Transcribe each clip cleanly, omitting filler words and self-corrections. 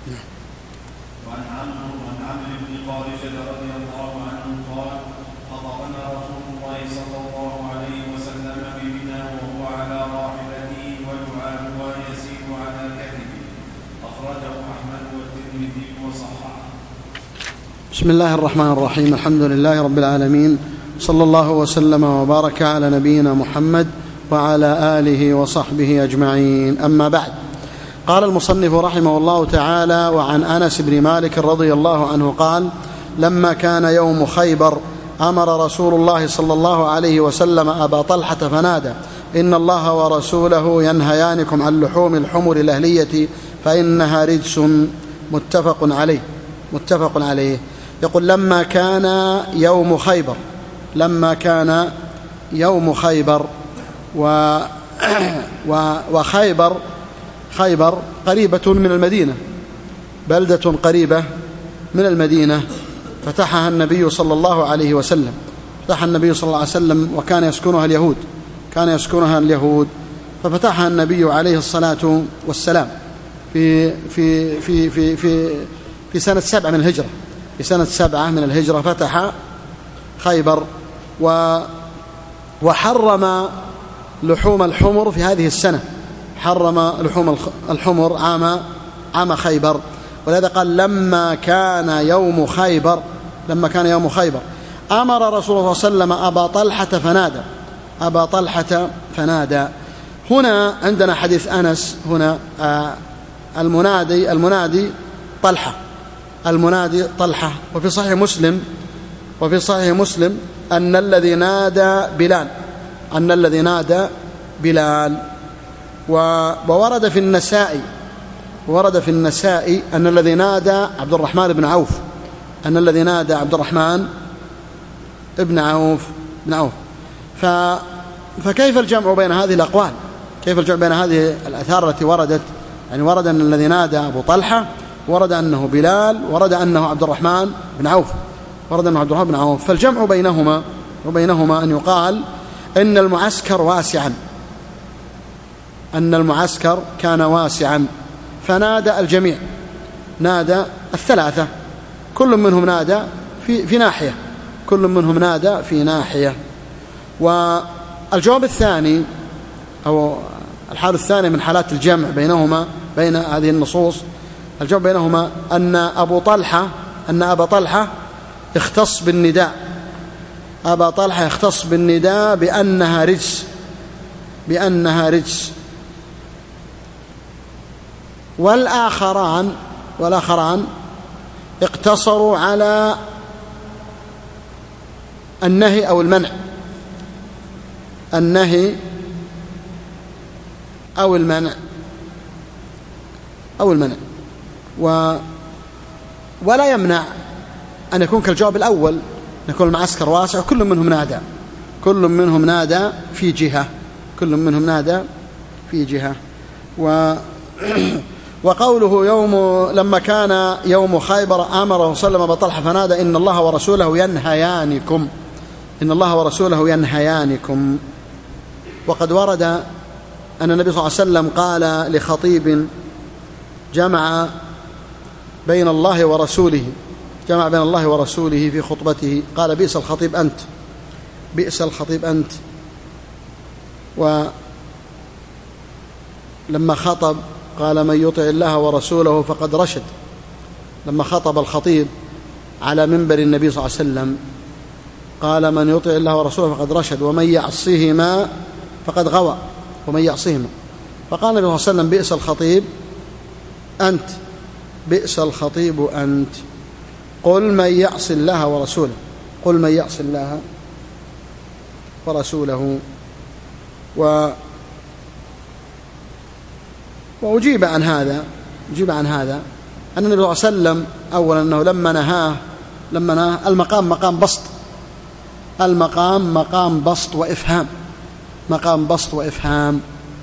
وعن عمرو بن قارشة رضي الله عنه قال: خطبنا رسول الله صلى الله عليه وسلم بمنى وهو على راحلته ودعاؤها يسير على كتفه. أخرجه أحمد والترمذي وصححه. بسم الله الرحمن الرحيم. الحمد لله رب العالمين، صلى الله وسلم وبارك على نبينا محمد وعلى آله وصحبه أجمعين. أما بعد، قال المصنف رحمه الله تعالى: وعن أنس بن مالك رضي الله عنه قال: لما كان يوم خيبر أمر رسول الله صلى الله عليه وسلم أبا طلحة فنادى: إن الله ورسوله ينهيانكم عن لحوم الحمر الأهلية فإنها رجس. متفق عليه. يقول: لما كان يوم خيبر وخيبر قريبة من المدينة، بلدة قريبة من المدينة، فتحها النبي صلى الله عليه وسلم، وكان يسكنها اليهود، ففتحها النبي عليه الصلاة والسلام في سنة 7 من الهجرة، فتح خيبر وحرم لحوم الحمر في هذه السنة، حرم لحوم الحمر عام خيبر. ولهذا قال: لما كان يوم خيبر أمر رسول الله صلى الله عليه وسلم أبا طلحة فنادى. هنا عندنا حديث أنس، هنا المنادي طلحة. وفي صحيح مسلم أن الذي نادى بلال. وورد في النسائي أن الذي نادى عبد الرحمن بن عوف. فكيف الجمع بين هذه الأقوال؟ كيف الجمع بين هذه الآثار التي وردت؟ يعني ورد أن الذي نادى أبو طلحة، ورد أنه بلال، ورد أنه عبد الرحمن بن عوف. فالجمع بينهما أن يقال إن المعسكر كان واسعا، فنادى الجميع، نادى الثلاثة، كل منهم نادى في ناحية. والجواب الثاني أو الحال الثاني من حالات الجمع بين هذه النصوص، الجمع بينهما أن أبا طلحة يختص بالنداء بأنها رجس، والآخران اقتصروا على النهي أو المنع، ولا يمنع أن يكون كالجواب الأول، يكون المعسكر واسع وكل منهم نادى في جهة. وقوله لما كان يوم خيبر أمره صلى الله عليه وسلم أبا طلحة فنادى: إن الله ورسوله ينهيانكم. وقد ورد أن النبي صلى الله عليه وسلم قال لخطيب جمع بين الله ورسوله في خطبته، قال: بئس الخطيب أنت. ولما خطب قال: من يطع الله ورسوله فقد رشد. لما خطب الخطيب على منبر النبي صلى الله عليه وسلم قال: من يطع الله ورسوله فقد رشد، ومن يعصهما فقد غوى. فقال النبي صلى الله عليه وسلم: بئس الخطيب أنت. قل من يعص الله ورسوله. وأجيب عن هذا أن النبي صلى الله عليه وسلم أولا أنه لما نهاه المقام مقام بسط وإفهام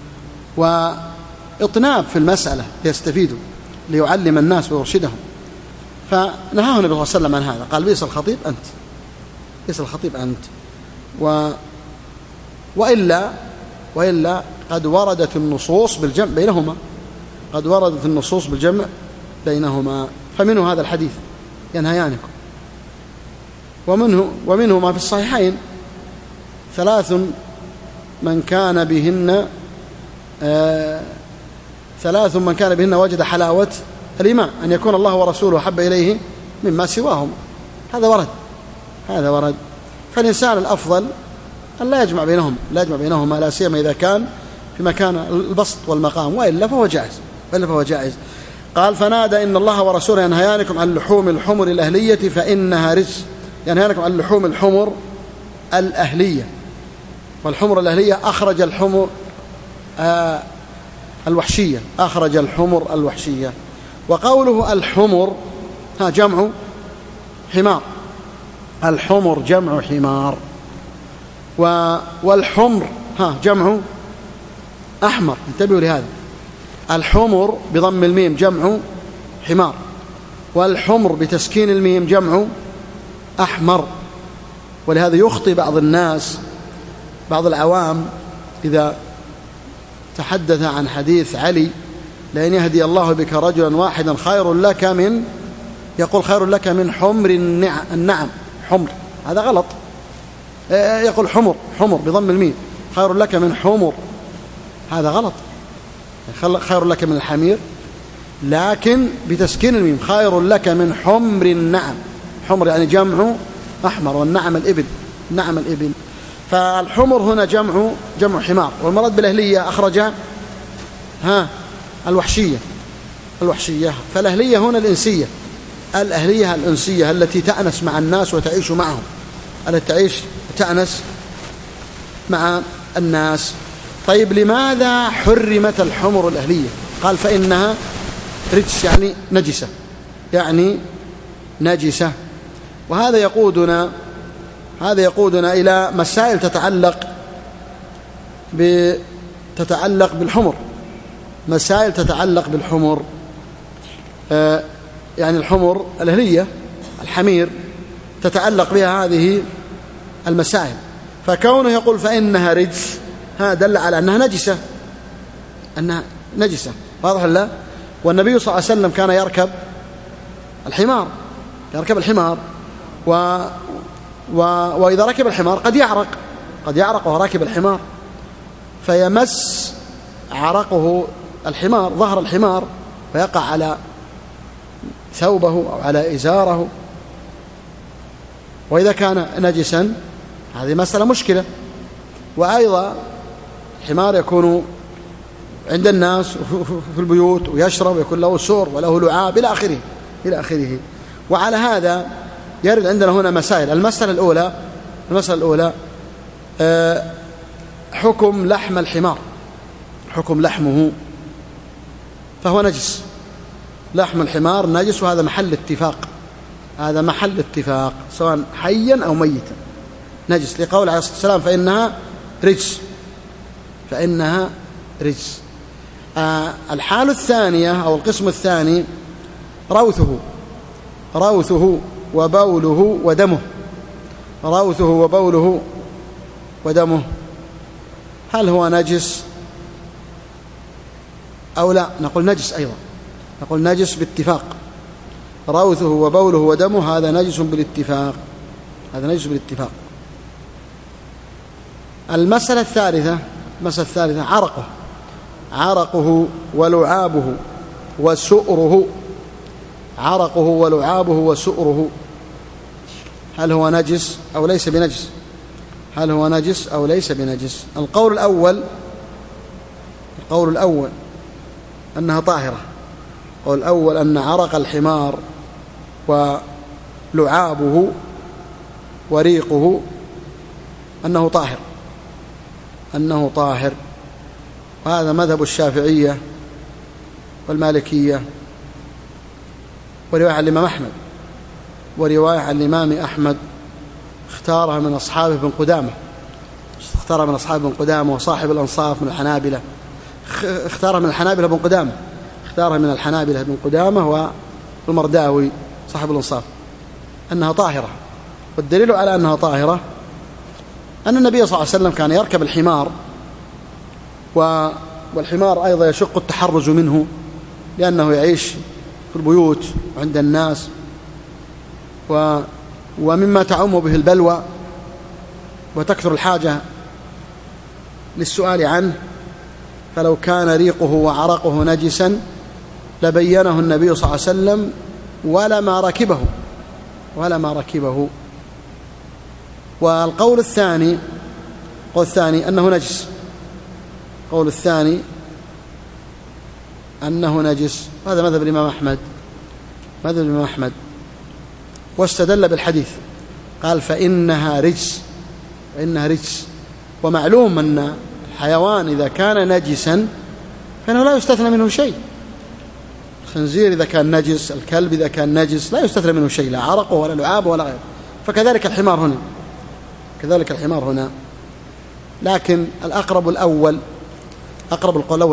وإطناب في المسألة ليستفيدوا، ليعلم الناس ويرشدهم. فنهاه النبي صلى الله عليه وسلم عن هذا، قال: بئس الخطيب أنت. وإلا قد وردت النصوص بالجمع بينهما. فمنه هذا الحديث ينهيانكم. ومنه ما في الصحيحين: 3 من كان بهن وجد حلاوة الإيمان، أن يكون الله ورسوله أحب إليه مما سواهم. هذا ورد. فالإنسان الأفضل أن لا يجمع بينهما، لا سيما إذا كان في مكان البسط والمقام، وإلا فهو جائز. قال: فنادى: إن الله ورسوله ينهيانكم عن لحوم الحمر الأهلية فإنها رجس. ينهيانكم عن لحوم الحمر الأهلية. والحمر الأهلية أخرج الحمر الوحشية، أخرج الحمر الوحشية. وقوله الحمر جمع حمار، الحمر جمع حمار. والحمر جمع أحمر، انتبهوا لهذا. الحمر بضم الميم جمع حمار، والحمر بتسكين الميم جمع أحمر. ولهذا يخطئ بعض الناس، بعض العوام، إذا تحدث عن حديث علي: لأن يهدي الله بك رجلا واحدا خير لك من، يقول: خير لك من حمر النعم. حمر، هذا غلط. يقول حمر بضم الميم، خير لك من حمر، هذا غلط. خير لك من الحمير، لكن بتسكين الميم: خير لك من حمر النعم. حمر يعني جمع أحمر، والنعم الإبل. فالحمر هنا جمع حمار. والمراد بالأهلية أخرج الوحشية. فالأهلية هنا الإنسية، الأهلية الأنسية التي تأنس مع الناس وتعيش معهم، التي تأنس مع الناس. طيب، لماذا حرمت الحمر الأهلية؟ قال: فإنها رجس، يعني نجسة. وهذا يقودنا إلى مسائل تتعلق بالحمر، مسائل تتعلق بالحمر. يعني الحمر الأهلية، الحمير، تتعلق بها هذه المسائل. فكونه يقول فإنها رجس، هذا دل على أنها نجسة. واضح لا؟ والنبي صلى الله عليه وسلم كان يركب الحمار، وإذا ركب الحمار قد يعرق وهو راكب الحمار، فيمس عرقه الحمار، ظهر الحمار، فيقع على ثوبه أو على إزاره. وإذا كان نجسا هذه مسألة مشكلة. وأيضا الحمار يكون عند الناس في البيوت ويشرب ويكون له سور وله لعاب إلى آخره. وعلى هذا يرد عندنا هنا مسائل. المسألة الأولى حكم لحم الحمار، حكم لحمه، فهو نجس. لحم الحمار نجس، وهذا محل اتفاق، سواء حيا أو ميتا نجس، لقول عليه الصلاة والسلام: فإنها رجس. الحالة الثانية أو القسم الثاني روثه وبوله ودمه. هل هو نجس أو لا؟ نقول نجس أيضا، نقول نجس باتفاق. روثه وبوله ودمه هذا نجس بالاتفاق. المسألة الثالثة عرقه ولعابه وسؤره. هل هو نجس أو ليس بنجس؟ القول الأول أنها طاهرة. القول الأول أن عرق الحمار ولعابه وريقه أنه طاهر. وهذا مذهب الشافعية والمالكية، ورواية عن الإمام أحمد، ورواية عن الإمام أحمد اختارها من أصحابه بن قدامة، وصاحب الأنصاف من الحنابلة. اختارها من الحنابلة بن قدامة والمرداوي صاحب الأنصاف أنها طاهرة. والدليل على أنها طاهرة أن النبي صلى الله عليه وسلم كان يركب الحمار، والحمار أيضا يشق التحرز منه، لأنه يعيش في البيوت وعند الناس، ومما تعم به البلوى وتكثر الحاجة للسؤال عنه، فلو كان ريقه وعرقه نجسا لبينه النبي صلى الله عليه وسلم ولما ركبه. والقول الثاني أنه نجس، القول الثاني أنه نجس، هذا مذهب الإمام أحمد، واستدل بالحديث، قال فإنها رجس، ومعلوم أن الحيوان إذا كان نجسا فإنه لا يستثنى منه شيء، الخنزير إذا كان نجس، الكلب إذا كان نجس لا يستثنى منه شيء، لا عرقه ولا لعابه ولا غيره، فكذلك الحمار هنا. لكن أقرب القول الأول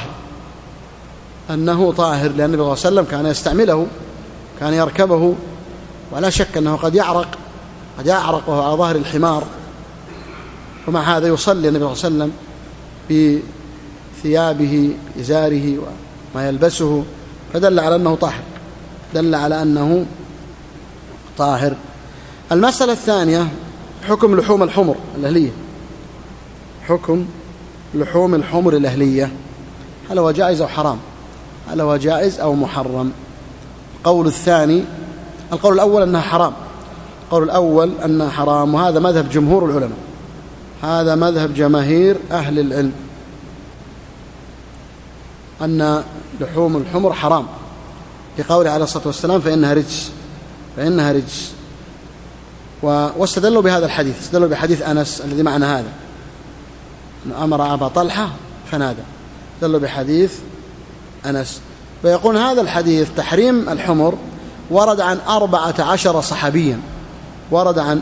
أنه طاهر، لأن النبي صلى الله عليه وسلم كان يستعمله، كان يركبه، ولا شك أنه قد يعرق وهو على ظهر الحمار، ومع هذا يصلي النبي صلى الله عليه وسلم بثيابه إزاره وما يلبسه، فدل على أنه طاهر. المسألة الثانية حكم لحوم الحمر الأهلية، هل هو جائز أو حرام، هل هو جائز أو محرم؟ القول الأول أنها حرام، وهذا مذهب جمهور العلماء، هذا مذهب جماهير أهل العلم، أن لحوم الحمر حرام، لقوله عليه الصلاة والسلام فإنها رجس. واستدلوا بهذا الحديث، استدلوا بحديث أنس الذي معنا هذا، أمر أبا طلحة فنادى، استدلوا بحديث أنس، فيقول هذا الحديث تحريم الحمر ورد عن 14 صحابيا، ورد عنه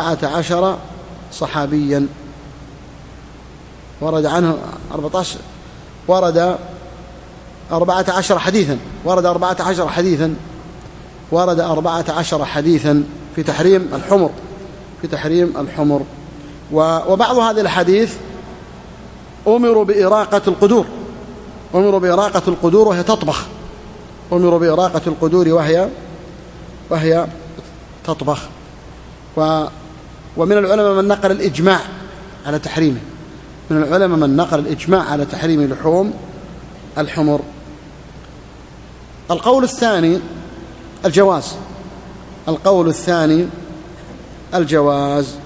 14 حديثا في تحريم الحمر. وبعض هذه الحديث أمروا بإراقة القدور وهي تطبخ، وهي تطبخ. ومن العلماء من نقل الإجماع على تحريم، لحوم الحمر. القول الثاني الجواز،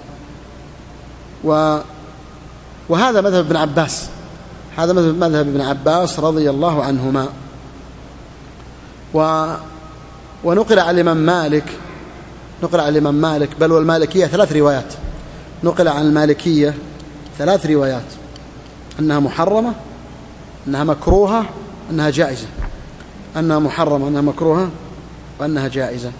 وهذا مذهب ابن عباس، رضي الله عنهما. ونقل عن الإمام مالك، بل والمالكية 3 روايات، نقل عن المالكية 3 روايات، أنها محرمة، أنها مكروهة، أنها جائزة، أنها محرمة، أنها مكروهة، وأنها جائزة.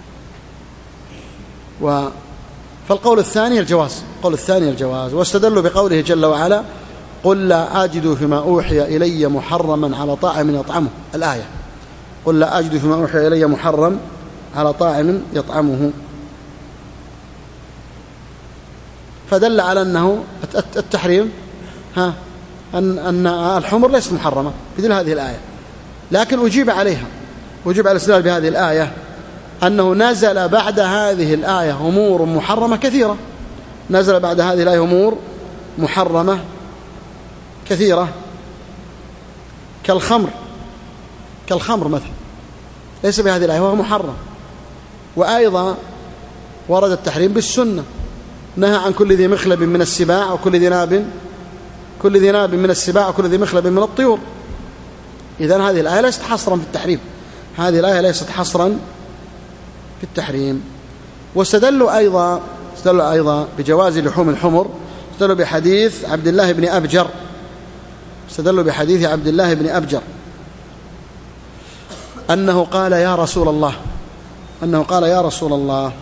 فالقول الثاني الجواز، واستدلوا بقوله جل وعلا قل لا أجد فيما أوحي إلي محرما على طاعم يطعمه، الآية، قل لا أجد فيما أوحي إلي محرم على طاعم يطعمه، فدل على أنه التحريم أن الحمر ليست محرمة بدل هذه الآية. لكن أجيب على الاستدلال بهذه الآية أنه نزل بعد هذه الآية أمور محرمة كثيرة، كالخمر مثلا، ليس بهذه الآية وهو محرم. وأيضا ورد التحريم بالسنة، نهى عن كل ذي مخلب من السباع وكل ذي ناب من السباع وكل ذي مخلب من الطيور. إذن هذه الآية ليست حصرا في التحريم. واستدلوا أيضا بجواز لحوم الحمر، استدلوا بحديث عبد الله بن أبجر، أنه قال يا رسول الله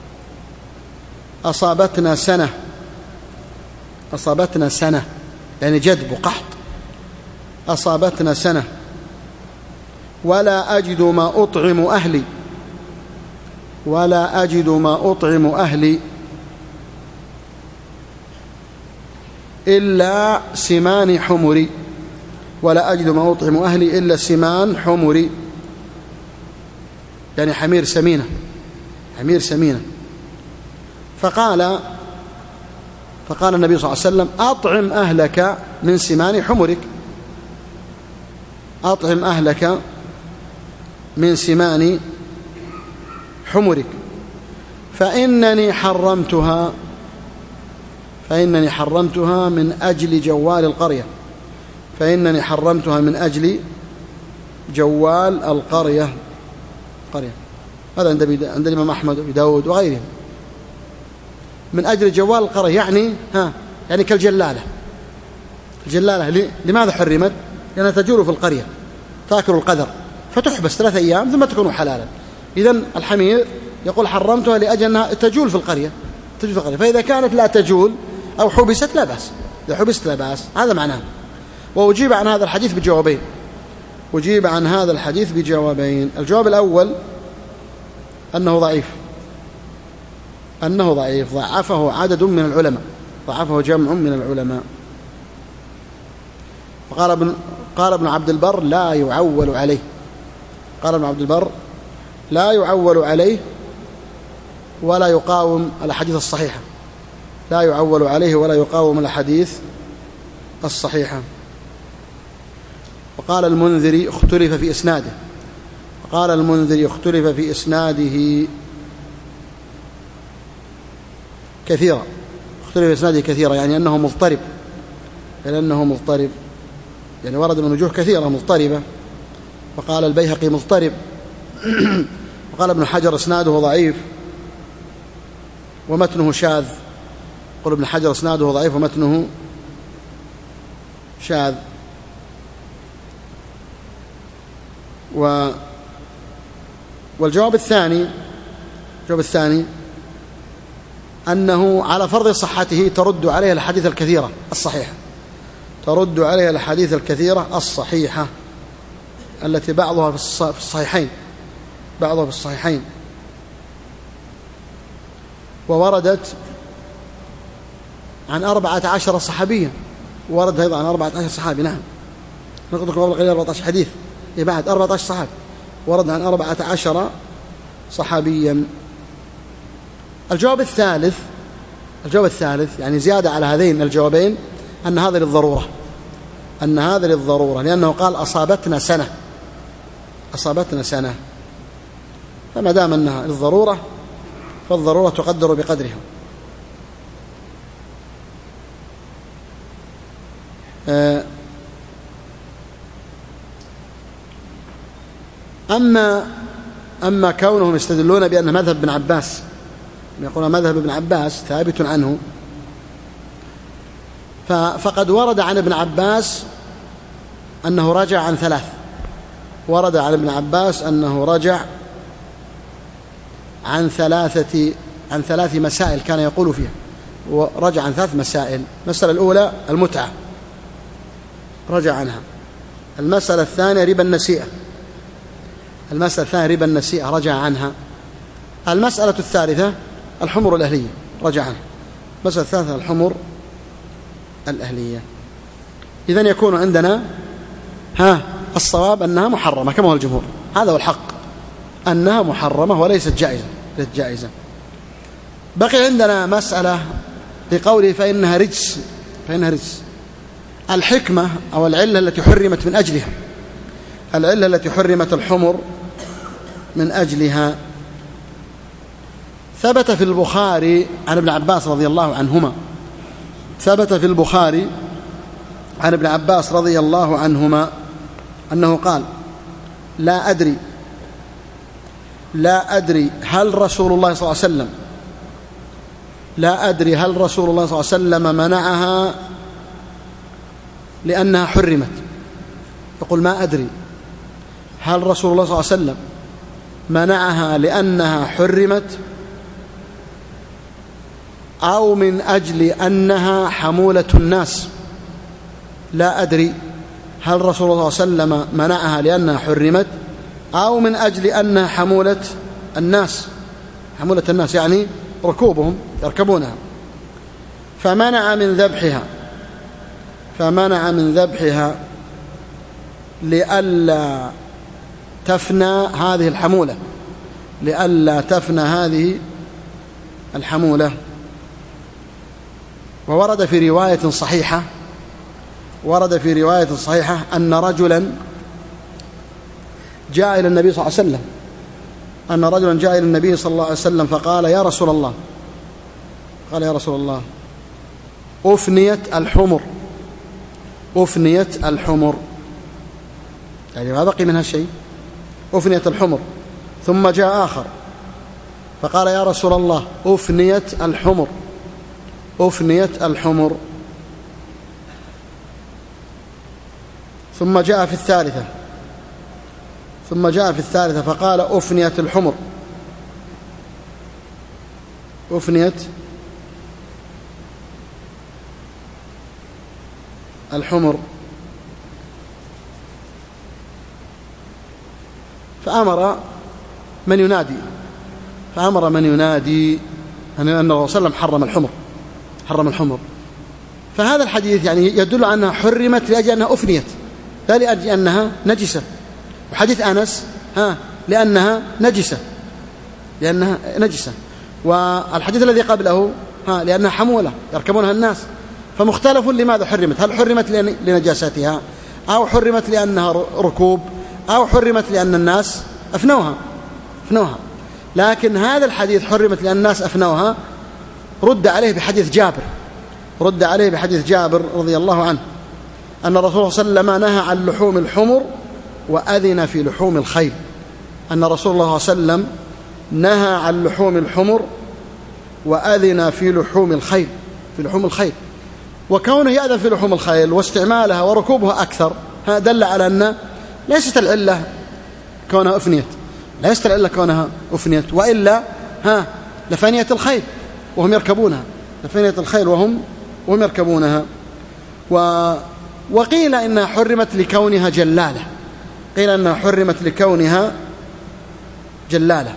أصابتنا سنة، يعني جدب وقحط، أصابتنا سنة ولا أجد ما أطعم أهلي إلا سمان حمري، يعني حمير سمينة، حمير سمينة. فقال النبي صلى الله عليه وسلم: أطعم أهلك من سمان حمرك، أطعم أهلك من سمان حمرك، فإنني حرمتها من أجل جوال القرية، فإنني حرمتها من أجل جوال القرية. هذا عند الإمام أحمد وأبي داود وغيرهم. من أجل جوال القرية يعني كالجلالة. الجلالة لماذا حرمت؟ لأنها تجول في القرية تأكل القذر فتحبس 3 أيام ثم تكون حلالا. إذن الحمير يقول حرمتها لأجل أنها تجول في القرية، فإذا كانت لا تجول أو حبست لا بأس، إذا حبست لا بأس، هذا معناه. وأجيب عن هذا الحديث بجوابين. الجواب الأول أنه ضعيف، ضعفه عدد من العلماء، ضعفه جمع من العلماء. قال ابن عبد البر: لا يعول عليه. قال ابن عبد البر: لا يعول عليه ولا يقاوم الأحاديث الصحيحة، لا يعول عليه ولا يقاوم الأحاديث الصحيحة. وقال المنذري: اختلف في إسناده. قال المنذري: اختلف في إسناده كثيرا، اختلف في إسناده كثيرا، يعني أنه مضطرب، يعني ورد من وجوه كثيرة مضطربة. وقال البيهقي مضطرب. وقال ابن حجر: إسناده ضعيف ومتنه شاذ. قال ابن حجر: إسناده ضعيف ومتنه شاذ. والجواب الثاني أنه على فرض صحته ترد عليه الحديث الكثيرة الصحيحة، التي بعضها في الصحيحين، ووردت عن 14 صحابيا، ورد أيضا عن 14 صحابي. نعم، نقول لكم قبل قليل 14 حديث، بعد 14 صحابي، ورد عن 14 صحابيا. الجواب الثالث يعني زيادة على هذين الجوابين أن هذا للضرورة، لأنه قال: أصابتنا سنة، فما دام أنها للضرورة فالضرورة تقدر بقدرها. أما كونهم يستدلون بأن مذهب ابن عباس، يقولون مذهب ابن عباس ثابت عنه، فقد ورد عن ابن عباس أنه رجع عن 3، ورد عن ابن عباس أنه رجع عن 3 مسائل كان يقول فيها، ورجع عن 3 مسائل. المسألة الأولى المتعة رجع عنها، المسألة الثانية ربا النسيئة رجع عنها، المسألة الثالثة الحمر الأهلية رجع عنها، المسألة الثالثة الحمر الأهلية. إذن يكون عندنا الصواب أنها محرمة كما هو الجمهور، هذا هو الحق، أنها محرمة وليست جائزة. بقي عندنا مسألة لقوله فإنها رجس. الحكمة أو العلة التي حرمت من أجلها، العلة التي حرمت الحمر من أجلها، ثبت في البخاري عن ابن عباس رضي الله عنهما، أنه قال: لا أدري هل رسول الله صلى الله عليه وسلم منعها لأنها حرمت. يقول: ما أدري هل رسول الله صلى الله عليه وسلم منعها لأنها حرمت أو من أجل أنها حمولة الناس. لا أدري هل رسول الله صلى الله عليه وسلم منعها لأنها حرمت أو من أجل أنها حمولة الناس يعني ركوبهم يركبونها، فمنع من ذبحها لئلا تفنى هذه الحمولة، لئلا تفنى هذه الحمولة. وورد في رواية صحيحة أن رجلا جاء إلى النبي صلى الله عليه وسلم فقال يا رسول الله أفنيت الحمر، يعني ما بقي منها شيء، أفنيت الحمر. ثم جاء آخر فقال يا رسول الله أفنيت الحمر. ثم جاء في الثالثة فقال أفنيت الحمر. فأمر من ينادي أن الرسول صلى الله عليه وسلم حرم الحمر. فهذا الحديث يعني يدل على أنها حرمت لأجل أنها أفنيت، لا لأجل أنها نجسة. وحديث أنس لأنها نجسة. والحديث الذي قبله لأنها حمولة يركبونها الناس. فمختلف لماذا حرمت، هل حرمت لنجاستها، أو حرمت لأنها ركوب، أو حرمت لأن الناس أفنوها. لكن هذا الحديث حرمت لأن الناس أفنوها رد عليه بحديث جابر رضي الله عنه أن الرسول صلى الله عليه وسلم نهى عن لحوم الحمر وأذن في لحوم الخيل. أن رسول الله صلى الله عليه وسلم نهى عن لحوم الحمر وأذن في لحوم الخيل. وكونه يأذن في لحوم الخيل واستعمالها وركوبها أكثر، هذا دل على أن ليست العلة كونها أفنيت، وإلا لفنيت الخيل وهم يركبونها. وقيل إنها حرمت لكونها جلالة.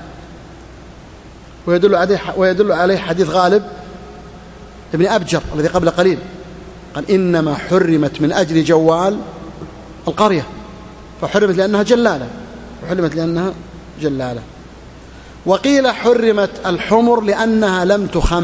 ويدل عليه حديث غالب ابن أبجر الذي قبل قليل، قال إنما حرمت من أجل جوال القرية، فحرمت لأنها جلالة. وقيل حرمت الحمر لأنها لم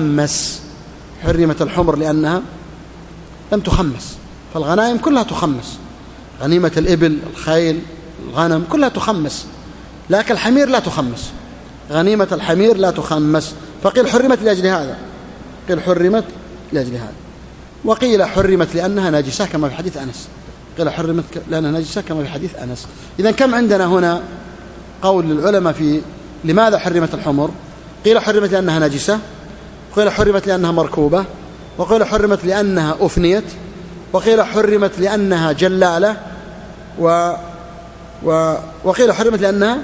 تخمس. فالغنائم كلها تخمس، غنيمة الإبل، الخيل، الغنم كلها تخمس، لكن الحمير لا تخمس، غنيمة الحمير لا تخمس. فقيل حرمت لأجل هذا، وقيل حرمت لأنها نجسة كما في حديث أنس. إذن كم عندنا هنا قول للعلماء في لماذا حرمت الحمر؟ قيل حرمت لأنها نجسة، وقيل حرمت لأنها مركوبة، وقيل حرمت لأنها أفنيت، وقيل حرمت لأنها جلالة، وقيل حرمت لأنها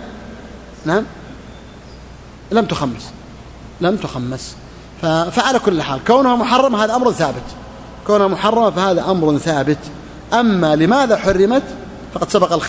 لم تخمس. فعلى كل حال كونها محرمة هذا أمر ثابت. أما لماذا حرمت فقد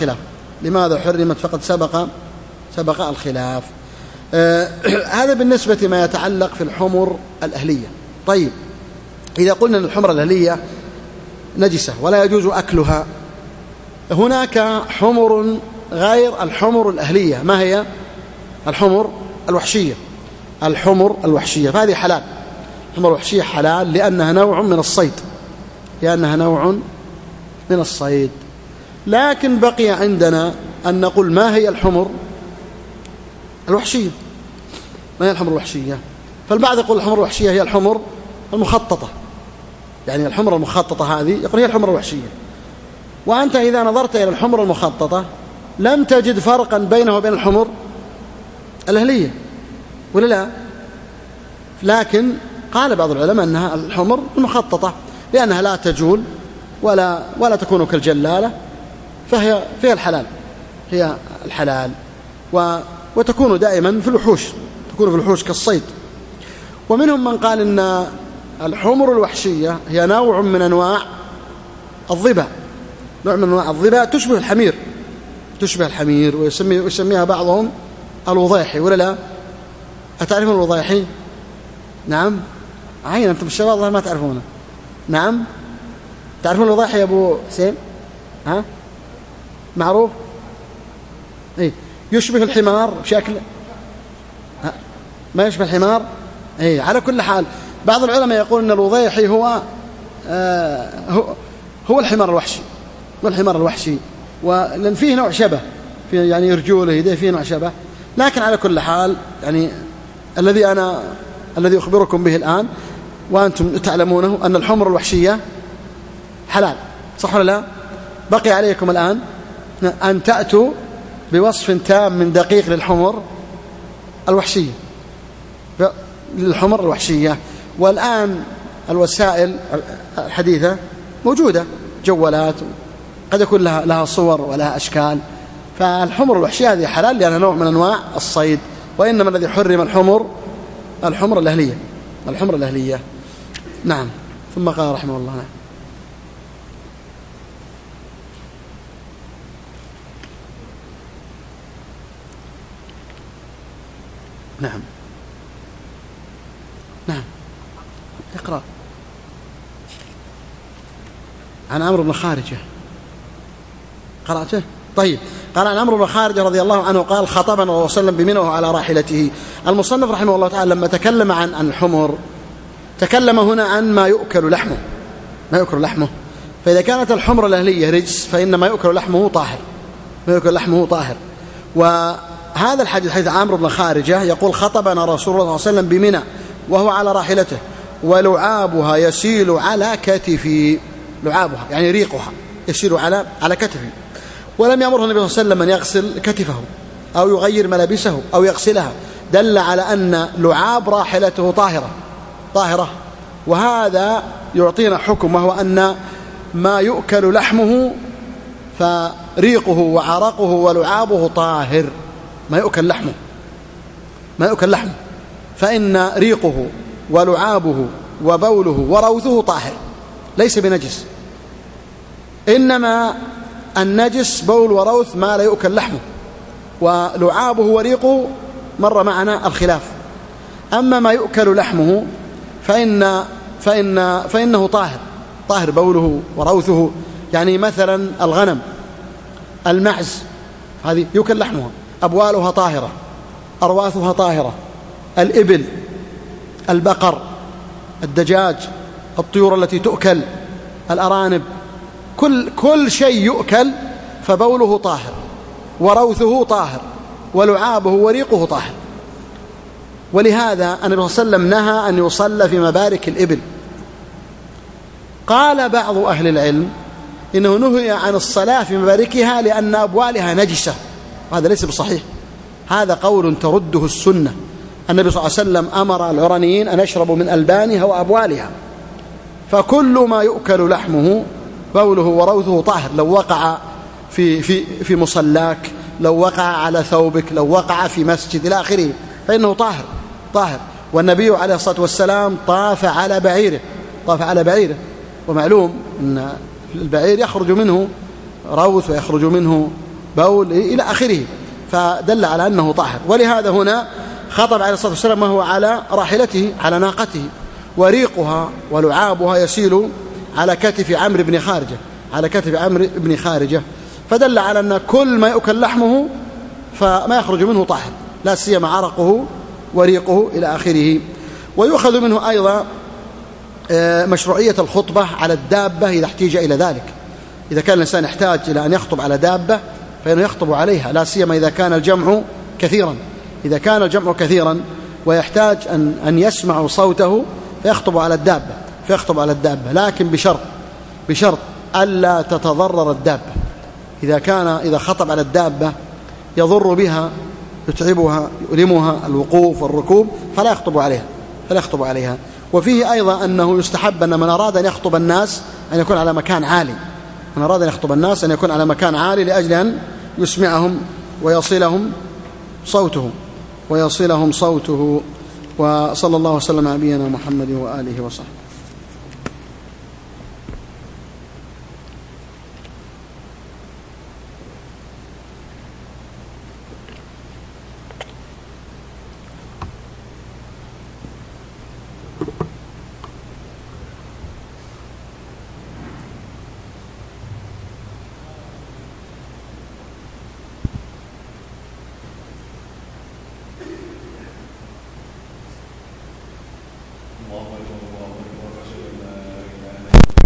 سبق الخلاف. هذا بالنسبة ما يتعلق في الحمر الأهلية. طيب، إذا قلنا أن الحمر الأهلية نجسة ولا يجوز أكلها، هناك حمر غير الحمر الأهلية. ما هي؟ الحمر الوحشية. فهذه حلال. الحمر الوحشية حلال لأنها نوع من الصيد. لكن بقي عندنا أن نقول ما هي الحمر الوحشية. فالبعض يقول الحمر الوحشية هي الحمر المخططة، يعني الحمر المخططة هذه يقول هي الحمر الوحشية. وأنت إذا نظرت إلى الحمر المخططة لم تجد فرقا بينه وبين الحمر الأهلية، ولا لا؟ لكن قال بعض العلماء أنها الحمر المخططة لأنها لا تجول ولا تكون كالجلالة، فهي الحلال وتكون دائما في الوحوش كالصيد. ومنهم من قال إن الحمر الوحشية هي نوع من أنواع الظبا، تشبه الحمير ويسميها بعضهم الوضيحي، ولا لا؟ أتعرفون الوضيحي؟ نعم. أنتم الشباب ما تعرفونه. نعم، تعرفون الوضيحي يا أبو حسين؟ معروف؟ يشبه الحمار بشكل ما يشبه الحمار. على كل حال بعض العلماء يقول أن الوضيحي هو الحمار الوحشي، والحمار الوحشي، ولأن فيه نوع شبه، فيه يعني رجوله يديه فيه نوع شبه. لكن على كل حال يعني الذي أخبركم به الآن وأنتم تعلمونه أن الحمر الوحشية حلال، صح ولا لا؟ بقي عليكم الآن أن تأتوا بوصف تام من دقيق للحمر الوحشية، للحمر الوحشية. والآن الوسائل الحديثة موجودة، جوالات قد يكون لها صور ولها أشكال. فالحمر الوحشية هذه حلال لأنها نوع من أنواع الصيد، وإنما الذي حرم الحمر الأهلية. نعم. ثم قال رحمه الله نعم اقرأ. عن عمرو بن خارجة قرأته؟ طيب. قال عن عمرو بن خارجة رضي الله عنه قال خطبنا الله وسلم بمنى وهو على راحلته. المصنف رحمه الله تعالى لما تكلم عن الحمر تكلم هنا عن ما يؤكل لحمه. فإذا كانت الحمر الأهلية رجس فإن ما يؤكل لحمه طاهر. وهذا الحديث حديث عمرو بن خارجة يقول خطبنا رسول الله صلى الله عليه وسلم بمنى وهو على راحلته ولعابها يسيل على كتفي. لعابها يعني ريقها يسيل على كتفي. ولم يأمره النبي صلى الله عليه وسلم أن يغسل كتفه أو يغير ملابسه أو يغسلها، دل على أن لعاب راحلته طاهرة. وهذا يعطينا حكم، وهو أن ما يؤكل لحمه فريقه وعرقه ولعابه طاهر. ما يؤكل لحمه فإن ريقه ولعابه وبوله وروثه طاهر ليس بنجس. إنما النجس بول وروث ما لا يؤكل لحمه، ولعابه وريقه مر معنا الخلاف. أما ما يؤكل لحمه فإنه طاهر بوله وروثه. يعني مثلا الغنم، المعز، هذه يؤكل لحمها، أبوالها طاهرة، أرواثها طاهرة. الإبل، البقر، الدجاج، الطيور التي تؤكل، الأرانب، كل شيء يؤكل فبوله طاهر وروثه طاهر ولعابه وريقه طاهر. ولهذا النبي صلى الله عليه وسلم نهى أن يصلى في مبارك الإبل. قال بعض أهل العلم إنه نهي عن الصلاة في مباركها لأن أبوالها نجسة، وهذا ليس بصحيح. هذا قول ترده السنة. النبي صلى الله عليه وسلم أمر العرانيين أن يشربوا من ألبانها وأبوالها. فكل ما يؤكل لحمه بوله وروثه طاهر. لو وقع في مصلاك، لو وقع على ثوبك، لو وقع في مسجد إلى آخره، فإنه طاهر. والنبي عليه الصلاة والسلام طاف على بعيره، ومعلوم أن البعير يخرج منه روث ويخرج منه بول إلى آخره، فدل على أنه طاهر. ولهذا هنا خطب عليه الصلاة والسلام وهو على راحلته على ناقته، وريقها ولعابها يسيل على كتف عمرو بن خارجة، فدل على أن كل ما يؤكل لحمه فما يخرج منه طاهر، لا سيما عرقه وريقه إلى آخره. ويؤخذ منه أيضا مشروعية الخطبة على الدابة إذا احتاج إلى ذلك. إذا كان الإنسان يحتاج إلى أن يخطب على دابة فإنه يخطب عليها، لا سيما إذا كان الجمع كثيرا ويحتاج أن يسمع صوته فيخطب على الدابة، لكن بشرط ألا تتضرر الدابة. إذا خطب على الدابة يضر بها، يتعبها، يؤلمها الوقوف والركوب، فلا يخطب عليها. وفيه أيضا أنه يستحب أن من أراد أن يخطب الناس أن يكون على مكان عالي، لأجل أن يسمعهم ويصلهم صوته. وصلى الله وسلم على نبينا محمد وآله وصحبه.